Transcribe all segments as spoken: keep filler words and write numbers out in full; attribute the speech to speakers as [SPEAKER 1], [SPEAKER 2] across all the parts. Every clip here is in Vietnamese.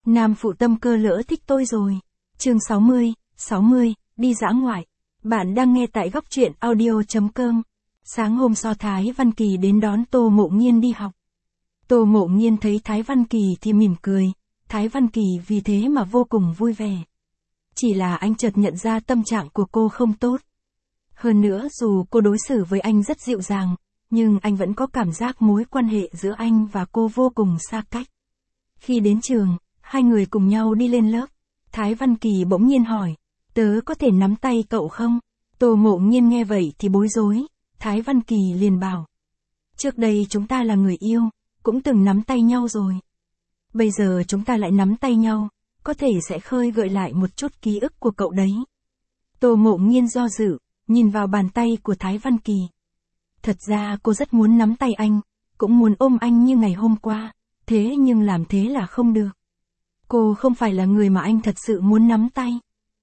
[SPEAKER 1] Nam phụ tâm cơ lỡ thích tôi rồi. Chương sáu mươi, sáu mươi, đi dã ngoại. Bạn đang nghe tại góc truyện audio chấm com. Sáng hôm sau Thái Văn Kỳ đến đón Tô Mộ Nghiên đi học. Tô Mộ Nghiên thấy Thái Văn Kỳ thì mỉm cười, Thái Văn Kỳ vì thế mà vô cùng vui vẻ. Chỉ là anh chợt nhận ra tâm trạng của cô không tốt. Hơn nữa dù cô đối xử với anh rất dịu dàng, nhưng anh vẫn có cảm giác mối quan hệ giữa anh và cô vô cùng xa cách. Khi đến trường, hai người cùng nhau đi lên lớp. Thái Văn Kỳ bỗng nhiên hỏi, tớ có thể nắm tay cậu không? Tô Mộ Nghiên nghe vậy thì bối rối. Thái Văn Kỳ liền bảo, trước đây chúng ta là người yêu, cũng từng nắm tay nhau rồi. Bây giờ chúng ta lại nắm tay nhau, có thể sẽ khơi gợi lại một chút ký ức của cậu đấy. Tô Mộ Nghiên do dự, nhìn vào bàn tay của Thái Văn Kỳ. Thật ra cô rất muốn nắm tay anh, cũng muốn ôm anh như ngày hôm qua, thế nhưng làm thế là không được. Cô không phải là người mà anh thật sự muốn nắm tay.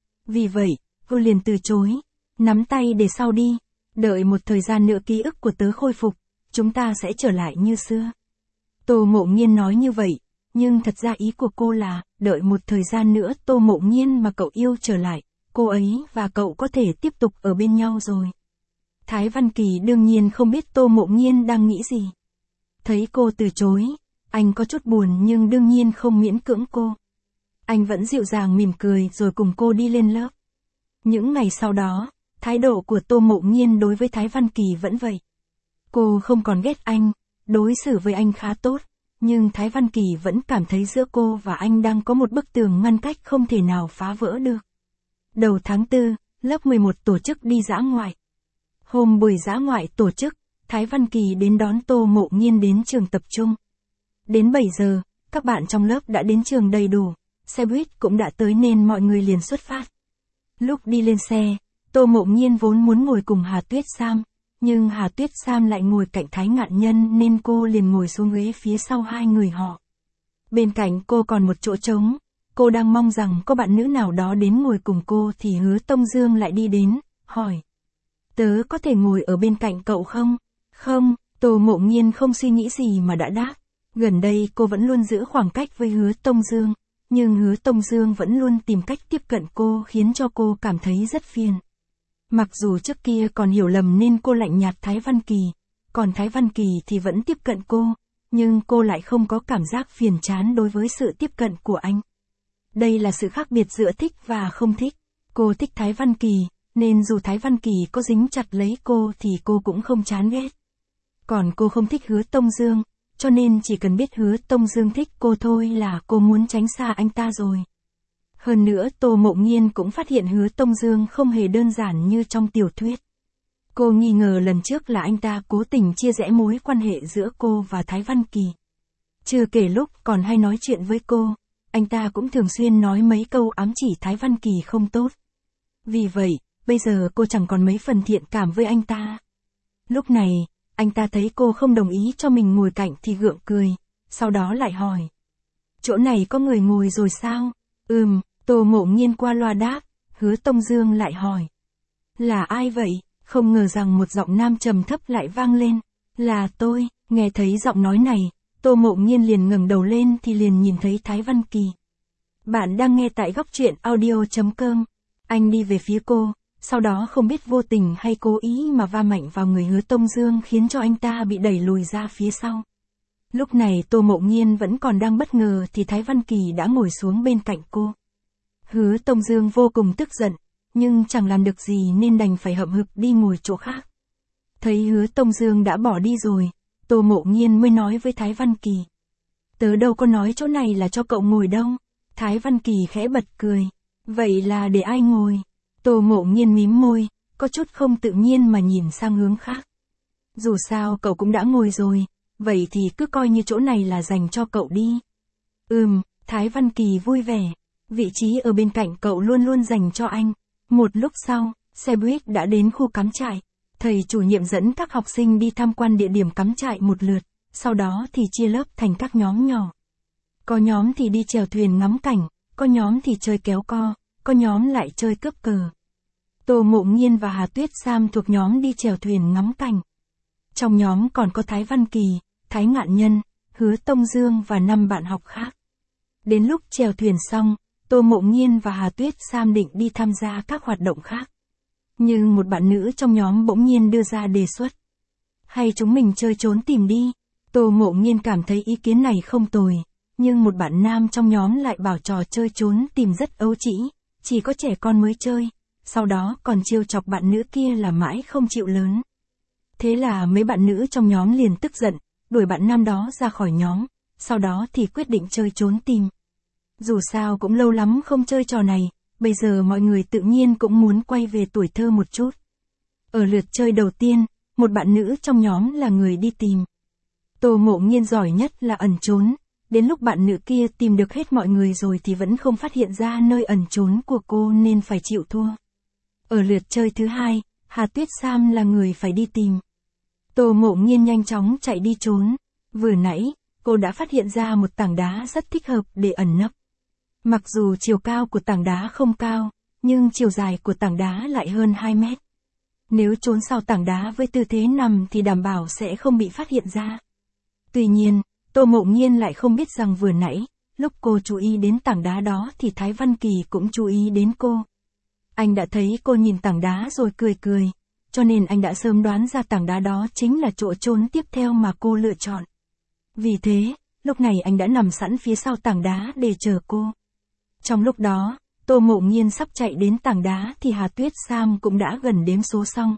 [SPEAKER 1] Vì vậy, cô liền từ chối, nắm tay để sau đi, đợi một thời gian nữa ký ức của tớ khôi phục, chúng ta sẽ trở lại như xưa. Tô Mộ Nghiên nói như vậy, nhưng thật ra ý của cô là, đợi một thời gian nữa Tô Mộ Nghiên mà cậu yêu trở lại, cô ấy và cậu có thể tiếp tục ở bên nhau rồi. Thái Văn Kỳ đương nhiên không biết Tô Mộ Nghiên đang nghĩ gì. Thấy cô từ chối, anh có chút buồn nhưng đương nhiên không miễn cưỡng cô. Anh vẫn dịu dàng mỉm cười rồi cùng cô đi lên lớp. Những ngày sau đó, thái độ của Tô Mộ Nghiên đối với Thái Văn Kỳ vẫn vậy. Cô không còn ghét anh, đối xử với anh khá tốt, nhưng Thái Văn Kỳ vẫn cảm thấy giữa cô và anh đang có một bức tường ngăn cách không thể nào phá vỡ được. Đầu tháng tư, lớp mười một tổ chức đi dã ngoại. Hôm buổi dã ngoại tổ chức, Thái Văn Kỳ đến đón Tô Mộ Nghiên đến trường tập trung. Đến bảy giờ, các bạn trong lớp đã đến trường đầy đủ, xe buýt cũng đã tới nên mọi người liền xuất phát. Lúc đi lên xe, Tô Mộ Nghiên vốn muốn ngồi cùng Hà Tuyết Sam, nhưng Hà Tuyết Sam lại ngồi cạnh Thái Ngạn Nhân nên cô liền ngồi xuống ghế phía sau hai người họ. Bên cạnh cô còn một chỗ trống, cô đang mong rằng có bạn nữ nào đó đến ngồi cùng cô thì Hứa Tông Dương lại đi đến, hỏi. Tớ có thể ngồi ở bên cạnh cậu không? Không, Tô Mộ Nghiên không suy nghĩ gì mà đã đáp. Gần đây cô vẫn luôn giữ khoảng cách với Hứa Tông Dương, nhưng Hứa Tông Dương vẫn luôn tìm cách tiếp cận cô khiến cho cô cảm thấy rất phiền. Mặc dù trước kia còn hiểu lầm nên cô lạnh nhạt Thái Văn Kỳ, còn Thái Văn Kỳ thì vẫn tiếp cận cô, nhưng cô lại không có cảm giác phiền chán đối với sự tiếp cận của anh. Đây là sự khác biệt giữa thích và không thích. Cô thích Thái Văn Kỳ, nên dù Thái Văn Kỳ có dính chặt lấy cô thì cô cũng không chán ghét. Còn cô không thích Hứa Tông Dương, cho nên chỉ cần biết Hứa Tông Dương thích cô thôi là cô muốn tránh xa anh ta rồi. Hơn nữa Tô Mộ Nghiên cũng phát hiện Hứa Tông Dương không hề đơn giản như trong tiểu thuyết. Cô nghi ngờ lần trước là anh ta cố tình chia rẽ mối quan hệ giữa cô và Thái Văn Kỳ. Chưa kể lúc còn hay nói chuyện với cô, anh ta cũng thường xuyên nói mấy câu ám chỉ Thái Văn Kỳ không tốt. Vì vậy, bây giờ cô chẳng còn mấy phần thiện cảm với anh ta. Lúc này, anh ta thấy cô không đồng ý cho mình ngồi cạnh thì gượng cười, sau đó lại hỏi. Chỗ này có người ngồi rồi sao? Ừm, Tô Mộ Nghiên qua loa đáp. Hứa Tông Dương lại hỏi. Là ai vậy? Không ngờ rằng một giọng nam trầm thấp lại vang lên. Là tôi. Nghe thấy giọng nói này, Tô Mộ Nghiên liền ngẩng đầu lên thì liền nhìn thấy Thái Văn Kỳ. Bạn đang nghe tại góc truyện audio chấm com. Anh đi về phía cô, sau đó không biết vô tình hay cố ý mà va mạnh vào người Hứa Tông Dương khiến cho anh ta bị đẩy lùi ra phía sau. Lúc này Tô Mộ Nghiên vẫn còn đang bất ngờ thì Thái Văn Kỳ đã ngồi xuống bên cạnh cô. Hứa Tông Dương vô cùng tức giận, nhưng chẳng làm được gì nên đành phải hậm hực đi ngồi chỗ khác. Thấy Hứa Tông Dương đã bỏ đi rồi, Tô Mộ Nghiên mới nói với Thái Văn Kỳ. Tớ đâu có nói chỗ này là cho cậu ngồi đâu. Thái Văn Kỳ khẽ bật cười. Vậy là để ai ngồi? Tô Mộ Nghiên mím môi, có chút không tự nhiên mà nhìn sang hướng khác. Dù sao cậu cũng đã ngồi rồi, vậy thì cứ coi như chỗ này là dành cho cậu đi. Ừm, Thái Văn Kỳ vui vẻ. Vị trí ở bên cạnh cậu luôn luôn dành cho anh. Một lúc sau, xe buýt đã đến khu cắm trại. Thầy chủ nhiệm dẫn các học sinh đi tham quan địa điểm cắm trại một lượt, sau đó thì chia lớp thành các nhóm nhỏ. Có nhóm thì đi chèo thuyền ngắm cảnh, có nhóm thì chơi kéo co, có nhóm lại chơi cướp cờ. Tô Mộ Nghiên và Hà Tuyết Sam thuộc nhóm đi chèo thuyền ngắm cảnh. Trong nhóm còn có Thái Văn Kỳ, Thái Ngạn Nhân, Hứa Tông Dương và năm bạn học khác. Đến lúc chèo thuyền xong, Tô Mộ Nhiên và Hà Tuyết Sam định đi tham gia các hoạt động khác. Nhưng một bạn nữ trong nhóm bỗng nhiên đưa ra đề xuất. Hay chúng mình chơi trốn tìm đi. Tô Mộ Nhiên cảm thấy ý kiến này không tồi. Nhưng một bạn nam trong nhóm lại bảo trò chơi trốn tìm rất ấu trĩ, chỉ có trẻ con mới chơi. Sau đó còn trêu chọc bạn nữ kia là mãi không chịu lớn. Thế là mấy bạn nữ trong nhóm liền tức giận, đuổi bạn nam đó ra khỏi nhóm. Sau đó thì quyết định chơi trốn tìm. Dù sao cũng lâu lắm không chơi trò này, bây giờ mọi người tự nhiên cũng muốn quay về tuổi thơ một chút. Ở lượt chơi đầu tiên, một bạn nữ trong nhóm là người đi tìm. Tô Mộ Nhiên giỏi nhất là ẩn trốn, đến lúc bạn nữ kia tìm được hết mọi người rồi thì vẫn không phát hiện ra nơi ẩn trốn của cô nên phải chịu thua. Ở lượt chơi thứ hai, Hà Tuyết Sam là người phải đi tìm. Tô Mộ Nhiên nhanh chóng chạy đi trốn. Vừa nãy, cô đã phát hiện ra một tảng đá rất thích hợp để ẩn nấp. Mặc dù chiều cao của tảng đá không cao, nhưng chiều dài của tảng đá lại hơn hai mét. Nếu trốn sau tảng đá với tư thế nằm thì đảm bảo sẽ không bị phát hiện ra. Tuy nhiên, Tô Mộ Nhiên lại không biết rằng vừa nãy, lúc cô chú ý đến tảng đá đó thì Thái Văn Kỳ cũng chú ý đến cô. Anh đã thấy cô nhìn tảng đá rồi cười cười, cho nên anh đã sớm đoán ra tảng đá đó chính là chỗ trốn tiếp theo mà cô lựa chọn. Vì thế, lúc này anh đã nằm sẵn phía sau tảng đá để chờ cô. Trong lúc đó, Tô Mộ Nhiên sắp chạy đến tảng đá thì Hà Tuyết Sam cũng đã gần đếm số xong.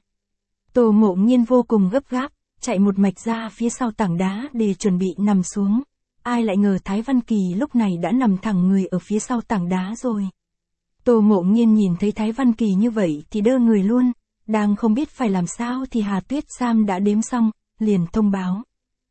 [SPEAKER 1] Tô Mộ Nhiên vô cùng gấp gáp, chạy một mạch ra phía sau tảng đá để chuẩn bị nằm xuống. Ai lại ngờ Thái Văn Kỳ lúc này đã nằm thẳng người ở phía sau tảng đá rồi. Tô Mộ Nhiên nhìn thấy Thái Văn Kỳ như vậy thì đơ người luôn, đang không biết phải làm sao thì Hà Tuyết Sam đã đếm xong, liền thông báo.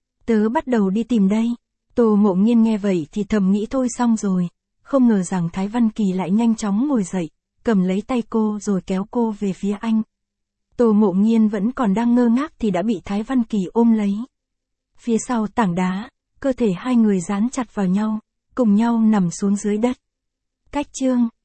[SPEAKER 1] Tớ bắt đầu đi tìm đây. Tô Mộ Nhiên nghe vậy thì thầm nghĩ thôi xong rồi, không ngờ rằng Thái Văn Kỳ lại nhanh chóng ngồi dậy, cầm lấy tay cô rồi kéo cô về phía anh. Tô Mộ Nhiên vẫn còn đang ngơ ngác thì đã bị Thái Văn Kỳ ôm lấy. Phía sau tảng đá, cơ thể hai người dán chặt vào nhau, cùng nhau nằm xuống dưới đất. Cách chương